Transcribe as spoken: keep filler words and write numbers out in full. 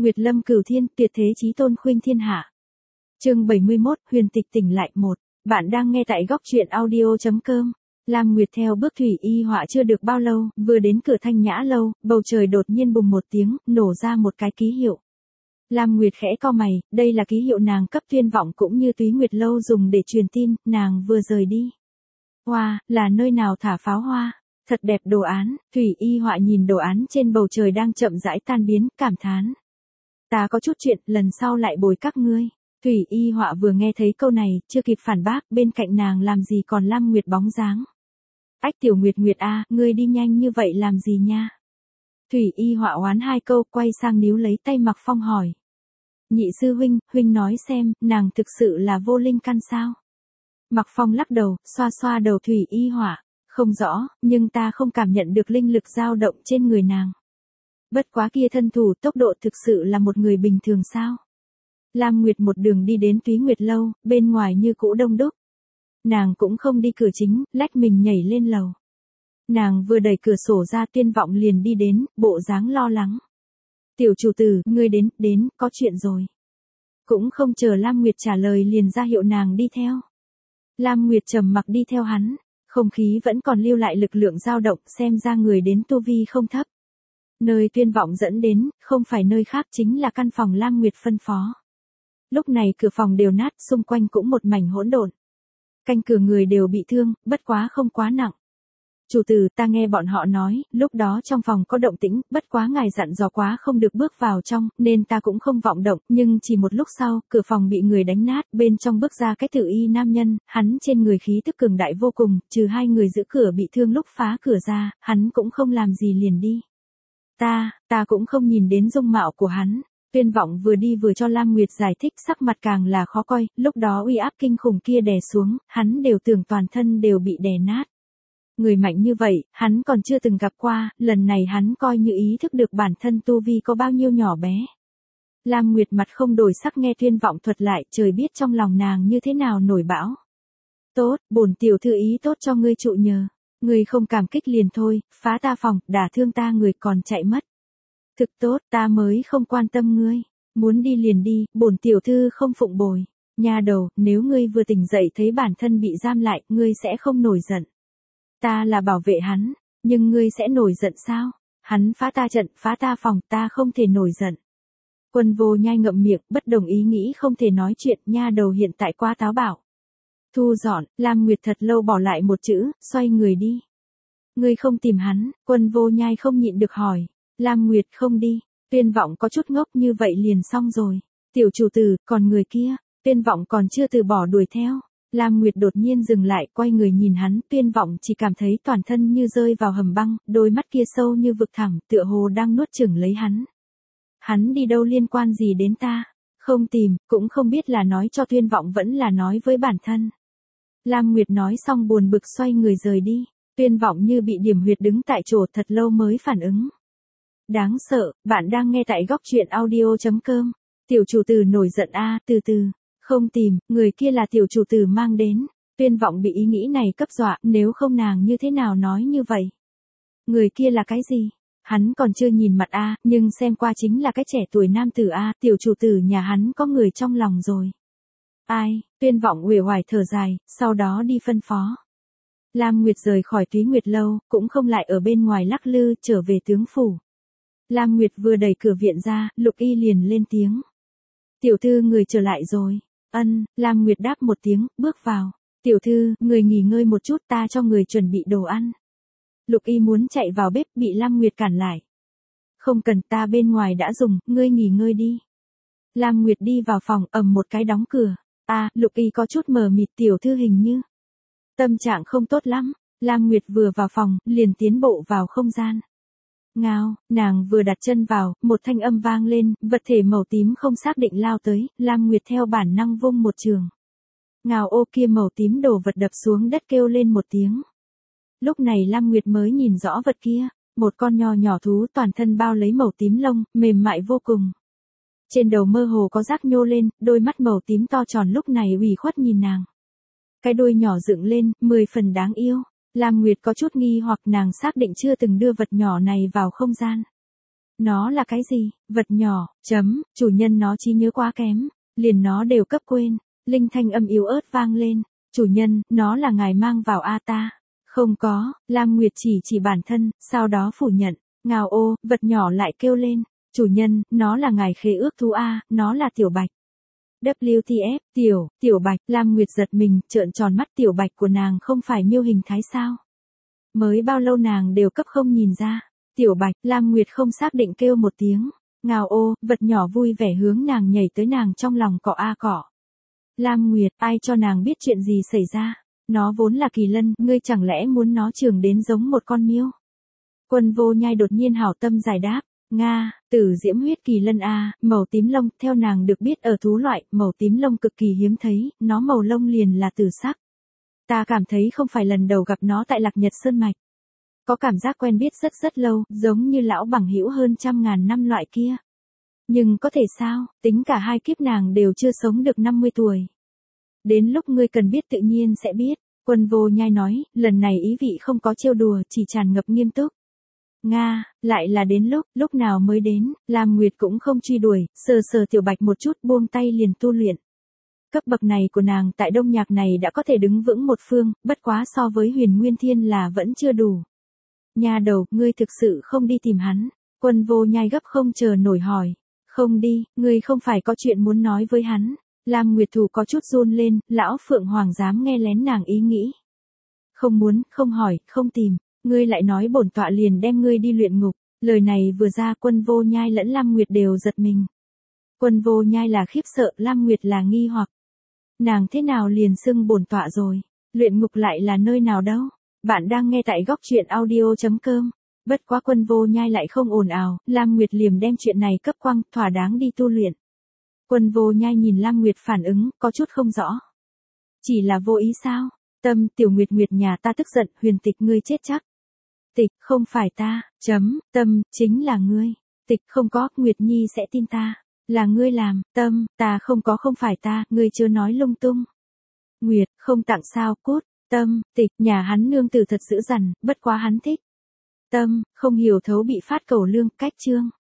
Nguyệt lâm cửu thiên, tuyệt thế chí tôn khuynh thiên hạ. Chương bảy mươi mốt, huyền tịch tỉnh lại một. Bạn đang nghe tại góc truyện audio chấm com. Lam Nguyệt theo bước Thủy Y Họa chưa được bao lâu, vừa đến cửa Thanh Nhã lâu, bầu trời đột nhiên bùng một tiếng, nổ ra một cái ký hiệu. Lam Nguyệt khẽ cau mày, đây là ký hiệu nàng cấp Tuyên Vọng cũng như Túy Nguyệt lâu dùng để truyền tin, nàng vừa rời đi. Hoa, wow, là nơi nào thả pháo hoa? Thật đẹp đồ án. Thủy Y Họa nhìn đồ án trên bầu trời đang chậm rãi tan biến, cảm thán. Ta có chút chuyện, lần sau lại bồi các ngươi. Thủy Y Họa vừa nghe thấy câu này, chưa kịp phản bác, bên cạnh nàng làm gì còn Lam Nguyệt bóng dáng. Ách Tiểu Nguyệt Nguyệt a, ngươi đi nhanh như vậy làm gì nha? Thủy Y Họa oán hai câu, quay sang níu lấy tay Mạc Phong hỏi. Nhị sư huynh, huynh nói xem, nàng thực sự là vô linh căn sao? Mạc Phong lắc đầu, xoa xoa đầu Thủy Y Họa. Không rõ, nhưng ta không cảm nhận được linh lực dao động trên người nàng. Bất quá kia thân thủ tốc độ thực sự là một người bình thường sao? Lam Nguyệt một đường đi đến Túy Nguyệt lâu, bên ngoài như cũ đông đúc. Nàng cũng không đi cửa chính, lách mình nhảy lên lầu. Nàng vừa đẩy cửa sổ ra, Tuyên Vọng liền đi đến, bộ dáng lo lắng. Tiểu chủ tử, ngươi đến, đến, có chuyện rồi. Cũng không chờ Lam Nguyệt trả lời liền ra hiệu nàng đi theo. Lam Nguyệt trầm mặc đi theo hắn, không khí vẫn còn lưu lại lực lượng dao động, xem ra người đến tu vi không thấp. Nơi Tuyên Vọng dẫn đến, không phải nơi khác chính là căn phòng Lam Nguyệt phân phó. Lúc này cửa phòng đều nát, xung quanh cũng một mảnh hỗn độn. Canh cửa người đều bị thương, bất quá không quá nặng. Chủ tử, ta nghe bọn họ nói, lúc đó trong phòng có động tĩnh, bất quá ngài dặn dò quá không được bước vào trong, nên ta cũng không vọng động, nhưng chỉ một lúc sau, cửa phòng bị người đánh nát, bên trong bước ra cái tử y nam nhân, hắn trên người khí tức cường đại vô cùng, trừ hai người giữ cửa bị thương lúc phá cửa ra, hắn cũng không làm gì liền đi. Ta, ta cũng không nhìn đến dung mạo của hắn. Tuyên Vọng vừa đi vừa cho Lam Nguyệt giải thích, sắc mặt càng là khó coi, lúc đó uy áp kinh khủng kia đè xuống, hắn đều tưởng toàn thân đều bị đè nát. Người mạnh như vậy, hắn còn chưa từng gặp qua, lần này hắn coi như ý thức được bản thân tu vi có bao nhiêu nhỏ bé. Lam Nguyệt mặt không đổi sắc nghe Tuyên Vọng thuật lại, trời biết trong lòng nàng như thế nào nổi bão. Tốt, bổn tiểu thư ý tốt cho ngươi trụ nhờ. Ngươi không cảm kích liền thôi, phá ta phòng, đả thương ta người còn chạy mất. Thực tốt, ta mới không quan tâm ngươi. Muốn đi liền đi, bổn tiểu thư không phụng bồi. Nha đầu, nếu ngươi vừa tỉnh dậy thấy bản thân bị giam lại, ngươi sẽ không nổi giận. Ta là bảo vệ hắn, nhưng ngươi sẽ nổi giận sao? Hắn phá ta trận, phá ta phòng, ta không thể nổi giận. Quân Vô Nhai ngậm miệng, bất đồng ý nghĩ không thể nói chuyện, nha đầu hiện tại quá táo bạo. Thu dọn, Lam Nguyệt thật lâu bỏ lại một chữ, xoay người đi. Ngươi không tìm hắn, Quân Vô Nhai không nhịn được hỏi. Lam Nguyệt không đi, Tuyên Vọng có chút ngốc như vậy liền xong rồi. Tiểu chủ tử, còn người kia, Tuyên Vọng còn chưa từ bỏ đuổi theo. Lam Nguyệt đột nhiên dừng lại, quay người nhìn hắn, Tuyên Vọng chỉ cảm thấy toàn thân như rơi vào hầm băng, đôi mắt kia sâu như vực thẳm, tựa hồ đang nuốt chửng lấy hắn. Hắn đi đâu liên quan gì đến ta? Không tìm, cũng không biết là nói cho Tuyên Vọng vẫn là nói với bản thân. Lam Nguyệt nói xong buồn bực xoay người rời đi. Tuyên Vọng như bị điểm huyệt đứng tại chỗ thật lâu mới phản ứng. Đáng sợ, bạn đang nghe tại góc truyện audio chấm com. Tiểu chủ tử nổi giận a, từ từ. Không tìm, người kia là tiểu chủ tử mang đến. Tuyên Vọng bị ý nghĩ này cấp dọa, nếu không nàng như thế nào nói như vậy. Người kia là cái gì? Hắn còn chưa nhìn mặt a, nhưng xem qua chính là cái trẻ tuổi nam tử a, tiểu chủ tử nhà hắn có người trong lòng rồi. Ai? Tuyên Vọng uể oải thở dài, sau đó đi phân phó. Lam Nguyệt rời khỏi Túy Nguyệt lâu, cũng không lại ở bên ngoài lắc lư, trở về tướng phủ. Lam Nguyệt vừa đẩy cửa viện ra, Lục Y liền lên tiếng. Tiểu thư người trở lại rồi. Ân, Lam Nguyệt đáp một tiếng, bước vào. Tiểu thư, người nghỉ ngơi một chút, ta cho người chuẩn bị đồ ăn. Lục Y muốn chạy vào bếp, bị Lam Nguyệt cản lại. Không cần, ta bên ngoài đã dùng, ngươi nghỉ ngơi đi. Lam Nguyệt đi vào phòng, ầm một cái đóng cửa. À, Lục Y có chút mờ mịt, tiểu thư hình như tâm trạng không tốt lắm. Lam Nguyệt vừa vào phòng, liền tiến bộ vào không gian. Ngao, nàng vừa đặt chân vào, một thanh âm vang lên, vật thể màu tím không xác định lao tới, Lam Nguyệt theo bản năng vung một trường. Ngao ô kia màu tím đổ vật đập xuống đất kêu lên một tiếng. Lúc này Lam Nguyệt mới nhìn rõ vật kia, một con nho nhỏ thú toàn thân bao lấy màu tím lông, mềm mại vô cùng. Trên đầu mơ hồ có rác nhô lên, đôi mắt màu tím to tròn lúc này ủy khuất nhìn nàng. Cái đuôi nhỏ dựng lên, mười phần đáng yêu. Lam Nguyệt có chút nghi hoặc nàng xác định chưa từng đưa vật nhỏ này vào không gian. Nó là cái gì? Vật nhỏ, chấm, chủ nhân nó trí nhớ quá kém, liền nó đều cấp quên. Linh thanh âm yếu ớt vang lên, chủ nhân, nó là ngài mang vào A ta. Không có, Lam Nguyệt chỉ chỉ bản thân, sau đó phủ nhận. Ngao ô, vật nhỏ lại kêu lên, chủ nhân, nó là ngài khế ước thú A, nó là tiểu bạch. W T F, tiểu, tiểu bạch, Lam Nguyệt giật mình, trợn tròn mắt, tiểu bạch của nàng không phải miêu hình thái sao. Mới bao lâu nàng đều cấp không nhìn ra. Tiểu bạch, Lam Nguyệt không xác định kêu một tiếng. Ngao ô, vật nhỏ vui vẻ hướng nàng nhảy tới nàng trong lòng cọ a cọ. Lam Nguyệt, ai cho nàng biết chuyện gì xảy ra? Nó vốn là kỳ lân, ngươi chẳng lẽ muốn nó trưởng đến giống một con miêu? Quân Vô Nhai đột nhiên hảo tâm giải đáp. Nga, tử diễm huyết kỳ lân A, màu tím lông, theo nàng được biết ở thú loại, màu tím lông cực kỳ hiếm thấy, nó màu lông liền là tử sắc. Ta cảm thấy không phải lần đầu gặp nó tại Lạc Nhật Sơn Mạch. Có cảm giác quen biết rất rất lâu, giống như lão bằng hữu hơn trăm ngàn năm loại kia. Nhưng có thể sao, tính cả hai kiếp nàng đều chưa sống được năm mươi tuổi. Đến lúc ngươi cần biết tự nhiên sẽ biết, Quân Vô Nhai nói, lần này ý vị không có trêu đùa, chỉ tràn ngập nghiêm túc. Nga, lại là đến lúc, lúc nào mới đến, Lam Nguyệt cũng không truy đuổi, sờ sờ tiểu bạch một chút buông tay liền tu luyện. Cấp bậc này của nàng tại Đông Nhạc này đã có thể đứng vững một phương, bất quá so với Huyền Nguyên Thiên là vẫn chưa đủ. Nhà đầu, ngươi thực sự không đi tìm hắn, Quân Vô Nhai gấp không chờ nổi hỏi. Không đi, ngươi không phải có chuyện muốn nói với hắn. Lam Nguyệt Thủ có chút run lên, lão Phượng Hoàng dám nghe lén nàng ý nghĩ. Không muốn, không hỏi, không tìm, ngươi lại nói bổn tọa liền đem ngươi đi luyện ngục. Lời này vừa ra Quân Vô Nhai lẫn Lam Nguyệt đều giật mình. Quân Vô Nhai là khiếp sợ, Lam Nguyệt là nghi hoặc. Nàng thế nào liền xưng bổn tọa rồi, luyện ngục lại là nơi nào đâu. Bạn đang nghe tại góc truyện audio chấm com. Bất quá Quân Vô Nhai lại không ồn ào, Lam Nguyệt liềm đem chuyện này cấp quăng, thỏa đáng đi tu luyện. Quân Vô Nhai nhìn Lam Nguyệt phản ứng, có chút không rõ. Chỉ là vô ý sao? Tâm, Tiểu Nguyệt Nguyệt nhà ta tức giận, Huyền Tịch ngươi chết chắc. Tịch, không phải ta, chấm, Tâm, chính là ngươi. Tịch, không có, Nguyệt Nhi sẽ tin ta. Là ngươi làm, Tâm, ta không có không phải ta, ngươi chưa nói lung tung. Nguyệt, không tặng sao, cút, Tâm, Tịch, nhà hắn nương tử thật dữ dằn, bất quá hắn thích. Tâm, không hiểu thấu bị phát cầu lương, cách chương.